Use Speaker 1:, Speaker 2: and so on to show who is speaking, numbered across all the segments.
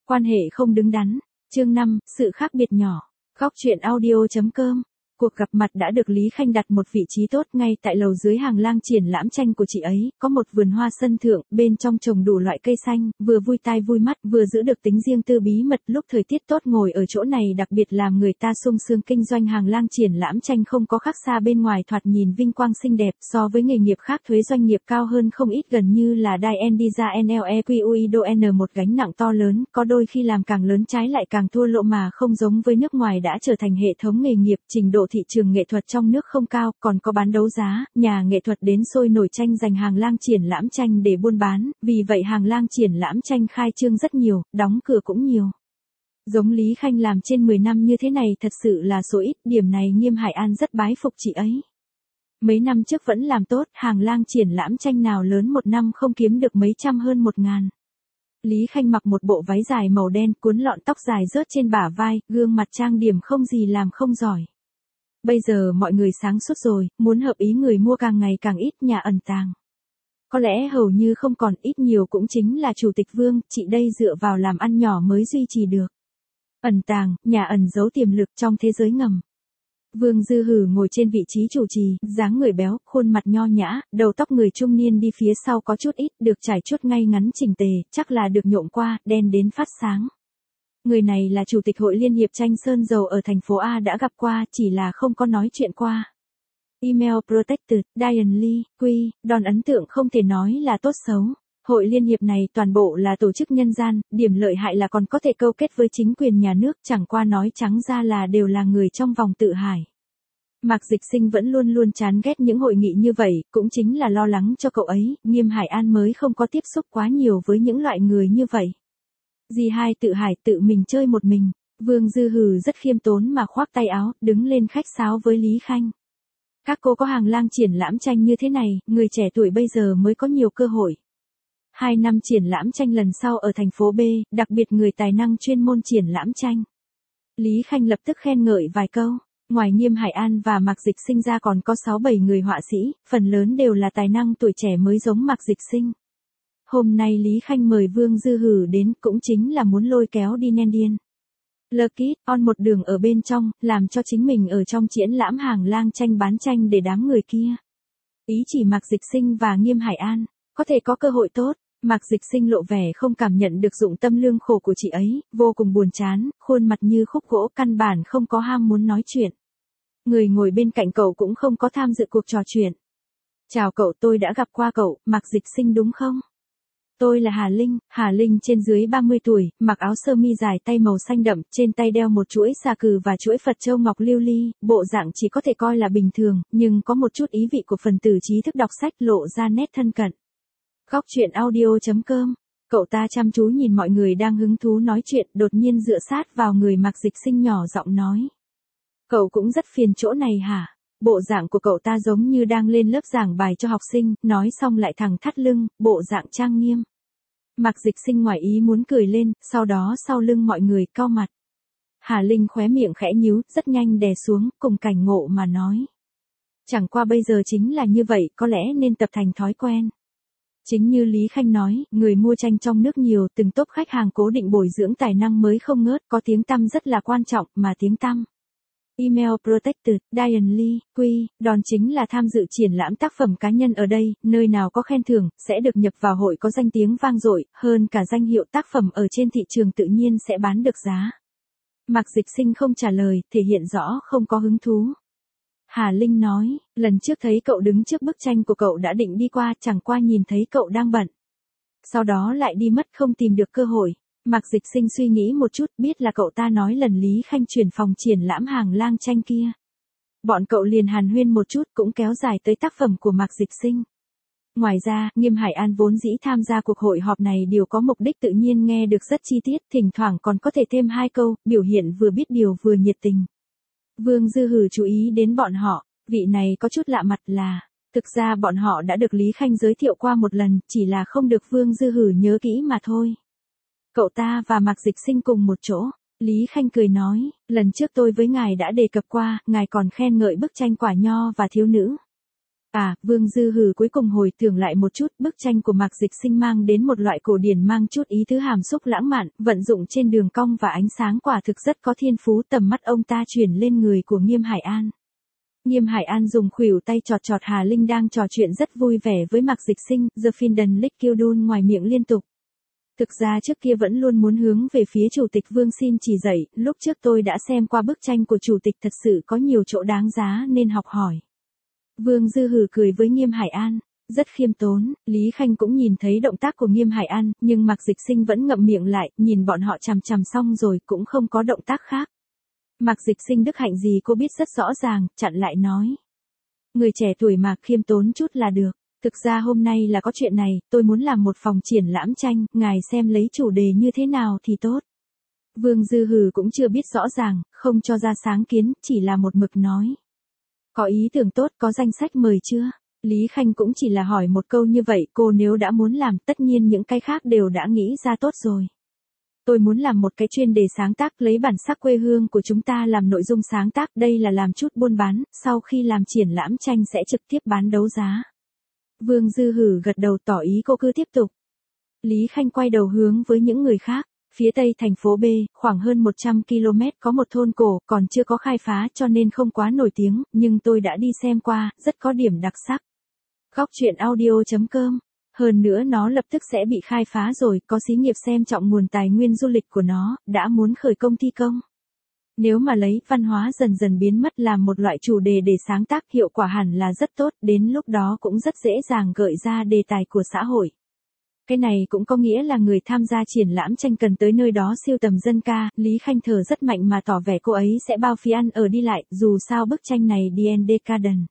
Speaker 1: Quan hệ không đứng đắn. Chương 5, sự khác biệt nhỏ. Góc truyện audio.com. Cuộc gặp mặt đã được Lý Khanh đặt một vị trí tốt ngay tại lầu dưới hàng lang triển lãm tranh của chị ấy, có một vườn hoa sân thượng, bên trong trồng đủ loại cây xanh, vừa vui tai vui mắt, vừa giữ được tính riêng tư bí mật. Lúc thời tiết tốt ngồi ở chỗ này đặc biệt làm người ta sung sướng. Kinh doanh hàng lang triển lãm tranh không có khác xa bên ngoài thoạt nhìn vinh quang xinh đẹp, so với nghề nghiệp khác thuế doanh nghiệp cao hơn không ít, gần như là DINDISA NLEQUIDON một gánh nặng to lớn, có đôi khi làm càng lớn trái lại càng thua lỗ, mà không giống với nước ngoài đã trở thành hệ thống nghề nghiệp. Trình độ thị trường nghệ thuật trong nước không cao, còn có bán đấu giá, nhà nghệ thuật đến sôi nổi tranh giành hàng lang triển lãm tranh để buôn bán, vì vậy hàng lang triển lãm tranh khai trương rất nhiều, đóng cửa cũng nhiều. Giống Lý Khanh làm trên 10 năm như thế này thật sự là số ít, điểm này Nghiêm Hải An rất bái phục chị ấy. Mấy năm trước vẫn làm tốt, hàng lang triển lãm tranh nào lớn một năm không kiếm được mấy trăm hơn 1.000. Lý Khanh mặc một bộ váy dài màu đen, cuốn lọn tóc dài rớt trên bả vai, gương mặt trang điểm không gì làm không giỏi. Bây giờ mọi người sáng suốt rồi, muốn hợp ý người mua càng ngày càng ít, nhà ẩn tàng có lẽ hầu như không còn, ít nhiều cũng chính là Chủ tịch Vương, chị đây dựa vào làm ăn nhỏ mới duy trì được. Ẩn tàng, nhà ẩn giấu tiềm lực trong thế giới ngầm. Vương Dư Hử ngồi trên vị trí chủ trì, dáng người béo, khuôn mặt nho nhã, đầu tóc người trung niên đi phía sau có chút ít, được trải chuốt ngay ngắn chỉnh tề, chắc là được nhuộm qua, đen đến phát sáng. Người này là Chủ tịch Hội Liên hiệp Tranh Sơn Dầu ở thành phố A, đã gặp qua, chỉ là không có nói chuyện qua. Email Protected, Diane Lee, Quy, đòn ấn tượng không thể nói là tốt xấu. Hội Liên hiệp này toàn bộ là tổ chức nhân gian, điểm lợi hại là còn có thể câu kết với chính quyền nhà nước, chẳng qua nói trắng ra là đều là người trong vòng tự hải. Mạc Dịch Sinh vẫn luôn luôn chán ghét những hội nghị như vậy, cũng chính là lo lắng cho cậu ấy, Nghiêm Hải An mới không có tiếp xúc quá nhiều với những loại người như vậy. Dì hai tự hải tự mình chơi một mình, Vương Dư Hử rất khiêm tốn mà khoác tay áo, đứng lên khách sáo với Lý Khanh. Các cô có hàng lang triển lãm tranh như thế này, người trẻ tuổi bây giờ mới có nhiều cơ hội. 2 năm triển lãm tranh lần sau ở thành phố B, đặc biệt người tài năng chuyên môn triển lãm tranh. Lý Khanh lập tức khen ngợi vài câu. Ngoài Nghiêm Hải An và Mạc Dịch Sinh ra còn có 6-7 người họa sĩ, phần lớn đều là tài năng tuổi trẻ mới giống Mạc Dịch Sinh. Hôm nay Lý Khanh mời Vương Dư Hử đến cũng chính là muốn lôi kéo đi Nendian Lucky on một đường ở bên trong, làm cho chính mình ở trong triển lãm hàng lang tranh bán tranh để đám người kia. Ý chỉ Mạc Dịch Sinh và Nghiêm Hải An, có thể có cơ hội tốt. Mạc Dịch Sinh lộ vẻ không cảm nhận được dụng tâm lương khổ của chị ấy, vô cùng buồn chán, khuôn mặt như khúc gỗ, căn bản không có ham muốn nói chuyện. Người ngồi bên cạnh cậu cũng không có tham dự cuộc trò chuyện. Chào cậu, tôi đã gặp qua cậu, Mạc Dịch Sinh đúng không? Tôi là Hà Linh trên dưới 30 tuổi, mặc áo sơ mi dài tay màu xanh đậm, trên tay đeo một chuỗi xà cừ và chuỗi Phật châu ngọc lưu ly, bộ dạng chỉ có thể coi là bình thường, nhưng có một chút ý vị của phần tử trí thức đọc sách, lộ ra nét thân cận. Góc truyện audio.com. Cậu ta chăm chú nhìn mọi người đang hứng thú nói chuyện, đột nhiên dựa sát vào người Mạc Dịch Sinh nhỏ giọng nói. Cậu cũng rất phiền chỗ này hả? Bộ dạng của cậu ta giống như đang lên lớp giảng bài cho học sinh, nói xong lại thẳng thắt lưng, bộ dạng trang nghiêm. Mạc Dịch Sinh ngoài ý muốn cười lên, sau đó sau lưng mọi người cau mặt. Hà Linh khóe miệng khẽ nhíu, rất nhanh đè xuống, cùng cảnh ngộ mà nói. Chẳng qua bây giờ chính là như vậy, có lẽ nên tập thành thói quen. Chính như Lý Khanh nói, người mua tranh trong nước nhiều, từng tốp khách hàng cố định bồi dưỡng tài năng mới không ngớt, có tiếng tăm rất là quan trọng, mà tiếng tăm. Email Protected, Diane Lee, Quy, đòn chính là tham dự triển lãm tác phẩm cá nhân ở đây, nơi nào có khen thưởng, sẽ được nhập vào hội có danh tiếng vang dội, hơn cả danh hiệu tác phẩm ở trên thị trường tự nhiên sẽ bán được giá. Mạc Dịch Sinh không trả lời, thể hiện rõ không có hứng thú. Hà Linh nói, lần trước thấy cậu đứng trước bức tranh của cậu đã định đi qua, chẳng qua nhìn thấy cậu đang bận. Sau đó lại đi mất, không tìm được cơ hội. Mạc Dịch Sinh suy nghĩ một chút, biết là cậu ta nói lần Lý Khanh chuyển phòng triển lãm hàng lang tranh kia. Bọn cậu liền hàn huyên một chút, cũng kéo dài tới tác phẩm của Mạc Dịch Sinh. Ngoài ra, Nghiêm Hải An vốn dĩ tham gia cuộc hội họp này đều có mục đích, tự nhiên nghe được rất chi tiết, thỉnh thoảng còn có thể thêm 2 câu, biểu hiện vừa biết điều vừa nhiệt tình. Vương Dư Hử chú ý đến bọn họ, vị này có chút lạ mặt là, thực ra bọn họ đã được Lý Khanh giới thiệu qua một lần, chỉ là không được Vương Dư Hử nhớ kỹ mà thôi. Cậu ta và Mạc Dịch Sinh cùng một chỗ, Lý Khanh cười nói, lần trước tôi với ngài đã đề cập qua, ngài còn khen ngợi bức tranh Quả Nho và Thiếu Nữ. À, Vương Dư Hừ cuối cùng hồi tưởng lại một chút, bức tranh của Mạc Dịch Sinh mang đến một loại cổ điển mang chút ý tứ hàm xúc lãng mạn, vận dụng trên đường cong và ánh sáng quả thực rất có thiên phú. Tầm mắt ông ta chuyển lên người của Nghiêm Hải An. Nghiêm Hải An dùng khuỷu tay chọt chọt Hà Linh đang trò chuyện rất vui vẻ với Mạc Dịch Sinh, The Finden Lick Kildun ngoài miệng liên tục. Thực ra trước kia vẫn luôn muốn hướng về phía Chủ tịch Vương xin chỉ dạy, lúc trước tôi đã xem qua bức tranh của Chủ tịch thật sự có nhiều chỗ đáng giá nên học hỏi. Vương Dư Hừ cười với Nghiêm Hải An, rất khiêm tốn. Lý Khanh cũng nhìn thấy động tác của Nghiêm Hải An, nhưng Mạc Dịch Sinh vẫn ngậm miệng lại, nhìn bọn họ chằm chằm xong rồi cũng không có động tác khác. Mạc Dịch Sinh đức hạnh gì cô biết rất rõ ràng, chặn lại nói. Người trẻ tuổi mà khiêm tốn chút là được. Thực ra hôm nay là có chuyện này, tôi muốn làm một phòng triển lãm tranh, ngài xem lấy chủ đề như thế nào thì tốt. Vương Dư Hừ cũng chưa biết rõ ràng, không cho ra sáng kiến, chỉ là một mực nói. Có ý tưởng tốt, có danh sách mời chưa? Lý Khanh cũng chỉ là hỏi một câu như vậy, cô nếu đã muốn làm, tất nhiên những cái khác đều đã nghĩ ra tốt rồi. Tôi muốn làm một cái chuyên đề sáng tác lấy bản sắc quê hương của chúng ta làm nội dung sáng tác, đây là làm chút buôn bán, sau khi làm triển lãm tranh sẽ trực tiếp bán đấu giá. Vương Dư Hừ gật đầu tỏ ý cô cứ tiếp tục. Lý Khanh quay đầu hướng với những người khác. Phía tây thành phố B, khoảng hơn 100 km có một thôn cổ, còn chưa có khai phá cho nên không quá nổi tiếng, nhưng tôi đã đi xem qua, rất có điểm đặc sắc. Góc truyện audio.com. Hơn nữa nó lập tức sẽ bị khai phá rồi, có xí nghiệp xem trọng nguồn tài nguyên du lịch của nó, đã muốn khởi công thi công. Nếu mà lấy văn hóa dần dần biến mất làm một loại chủ đề để sáng tác, hiệu quả hẳn là rất tốt, đến lúc đó cũng rất dễ dàng gợi ra đề tài của xã hội. Cái này cũng có nghĩa là người tham gia triển lãm tranh cần tới nơi đó siêu tầm dân ca. Lý Khanh thở rất mạnh mà tỏ vẻ cô ấy sẽ bao phí ăn ở đi lại, dù sao bức tranh này D&D Garden,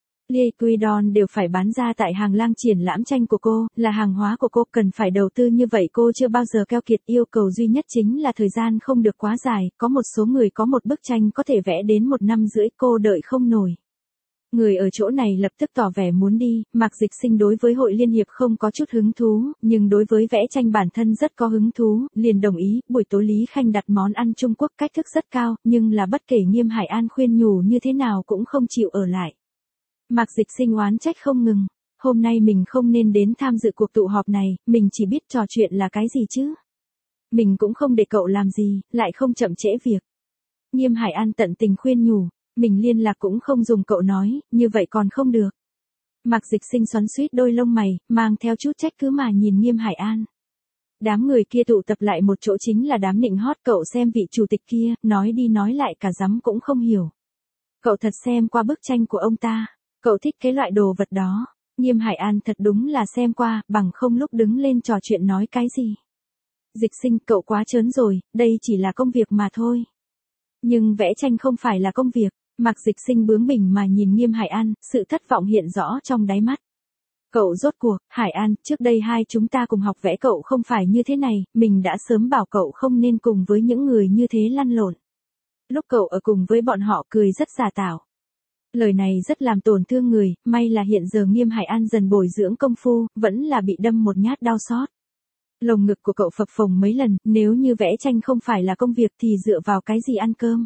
Speaker 1: Liquidon đều phải bán ra tại hàng lang triển lãm tranh của cô, là hàng hóa của cô, cần phải đầu tư như vậy cô chưa bao giờ keo kiệt. Yêu cầu duy nhất chính là thời gian không được quá dài, có một số người có một bức tranh có thể vẽ đến 1 năm rưỡi, cô đợi không nổi. Người ở chỗ này lập tức tỏ vẻ muốn đi. Mạc Dịch Sinh đối với hội liên hiệp không có chút hứng thú, nhưng đối với vẽ tranh bản thân rất có hứng thú, liền đồng ý. Buổi tối Lý Khanh đặt món ăn Trung Quốc cách thức rất cao, nhưng là bất kể Nghiêm Hải An khuyên nhủ như thế nào cũng không chịu ở lại. Mạc Dịch Sinh oán trách không ngừng. Hôm nay mình không nên đến tham dự cuộc tụ họp này, mình chỉ biết trò chuyện là cái gì chứ. Mình cũng không để cậu làm gì, lại không chậm trễ việc. Nghiêm Hải An tận tình khuyên nhủ. Mình liên lạc cũng không dùng cậu nói, như vậy còn không được. Mạc Dịch Sinh xoắn xuýt đôi lông mày, mang theo chút trách cứ mà nhìn Nghiêm Hải An. Đám người kia tụ tập lại một chỗ chính là đám nịnh hót cậu, xem vị chủ tịch kia, nói đi nói lại cả dám cũng không hiểu. Cậu thật xem qua bức tranh của ông ta, cậu thích cái loại đồ vật đó. Nghiêm Hải An thật đúng là xem qua, bằng không lúc đứng lên trò chuyện nói cái gì. Dịch Sinh, cậu quá trớn rồi, đây chỉ là công việc mà thôi. Nhưng vẽ tranh không phải là công việc. Mạc Dịch Sinh bướng bỉnh mà nhìn Nghiêm Hải An, sự thất vọng hiện rõ trong đáy mắt. Cậu rốt cuộc, Hải An, trước đây hai chúng ta cùng học vẽ, cậu không phải như thế này, mình đã sớm bảo cậu không nên cùng với những người như thế lăn lộn. Lúc cậu ở cùng với bọn họ cười rất giả tạo. Lời này rất làm tổn thương người, may là hiện giờ Nghiêm Hải An dần bồi dưỡng công phu, vẫn là bị đâm một nhát đau xót. Lồng ngực của cậu phập phồng mấy lần, nếu như vẽ tranh không phải là công việc thì dựa vào cái gì ăn cơm?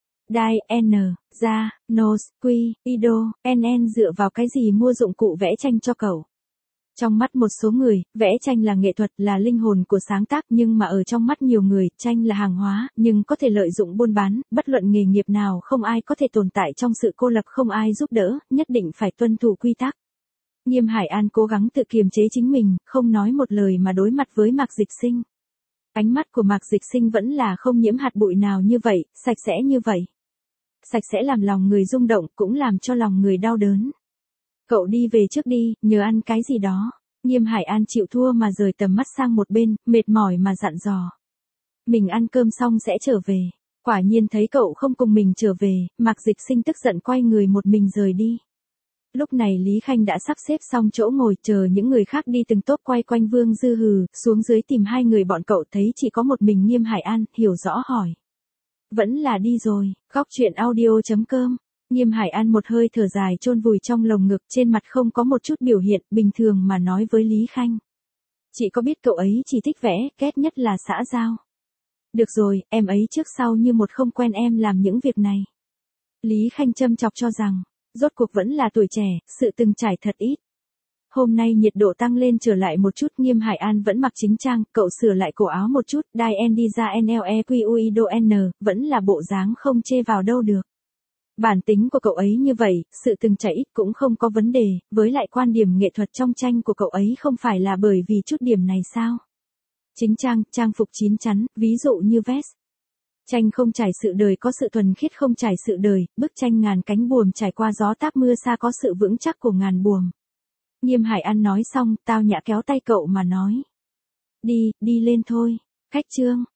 Speaker 1: Dai, N, Ra, Nos, Quy, Ido, NN dựa vào cái gì mua dụng cụ vẽ tranh cho cậu? Trong mắt một số người, vẽ tranh là nghệ thuật, là linh hồn của sáng tác, nhưng mà ở trong mắt nhiều người, tranh là hàng hóa, nhưng có thể lợi dụng buôn bán, bất luận nghề nghiệp nào không ai có thể tồn tại trong sự cô lập, không ai giúp đỡ, nhất định phải tuân thủ quy tắc. Nghiêm Hải An cố gắng tự kiềm chế chính mình, không nói một lời mà đối mặt với Mạc Dịch Sinh. Ánh mắt của Mạc Dịch Sinh vẫn là không nhiễm hạt bụi nào như vậy, sạch sẽ như vậy. Sạch sẽ làm lòng người rung động, cũng làm cho lòng người đau đớn. Cậu đi về trước đi, nhớ ăn cái gì đó. Nghiêm Hải An chịu thua mà rời tầm mắt sang một bên, mệt mỏi mà dặn dò. Mình ăn cơm xong sẽ trở về. Quả nhiên thấy cậu không cùng mình trở về, Mạc Dịch Sinh tức giận quay người một mình rời đi. Lúc này Lý Khanh đã sắp xếp xong chỗ ngồi, chờ những người khác đi từng tốp quay quanh Vương Dư Hừ, xuống dưới tìm hai người bọn cậu, thấy chỉ có một mình Nghiêm Hải An, hiểu rõ hỏi. Vẫn là đi rồi. Góc truyện audio.com. Nghiêm Hải An một hơi thở dài chôn vùi trong lồng ngực, trên mặt không có một chút biểu hiện, bình thường mà nói với Lý Khanh. Chị có biết cậu ấy chỉ thích vẽ, ghét nhất là xã giao. Được rồi, em ấy trước sau như một không quen em làm những việc này. Lý Khanh châm chọc cho rằng, Rốt cuộc vẫn là tuổi trẻ, sự từng trải thật ít. Hôm nay nhiệt độ tăng lên trở lại một chút, Nghiêm Hải An vẫn mặc chính trang, cậu sửa lại cổ áo một chút, đai N đi ra NLEQUIDO N, vẫn là bộ dáng không chê vào đâu được. Bản tính của cậu ấy như vậy, sự từng trải ít cũng không có vấn đề, với lại quan điểm nghệ thuật trong tranh của cậu ấy không phải là bởi vì chút điểm này sao? Chính trang, trang phục chín chắn, ví dụ như vest. Tranh không trải sự đời có sự thuần khiết không trải sự đời, bức tranh ngàn cánh buồm trải qua gió táp mưa xa có sự vững chắc của ngàn buồm. Nghiêm Hải An nói xong, tao nhã kéo tay cậu mà nói. Đi lên thôi. Khách Trương.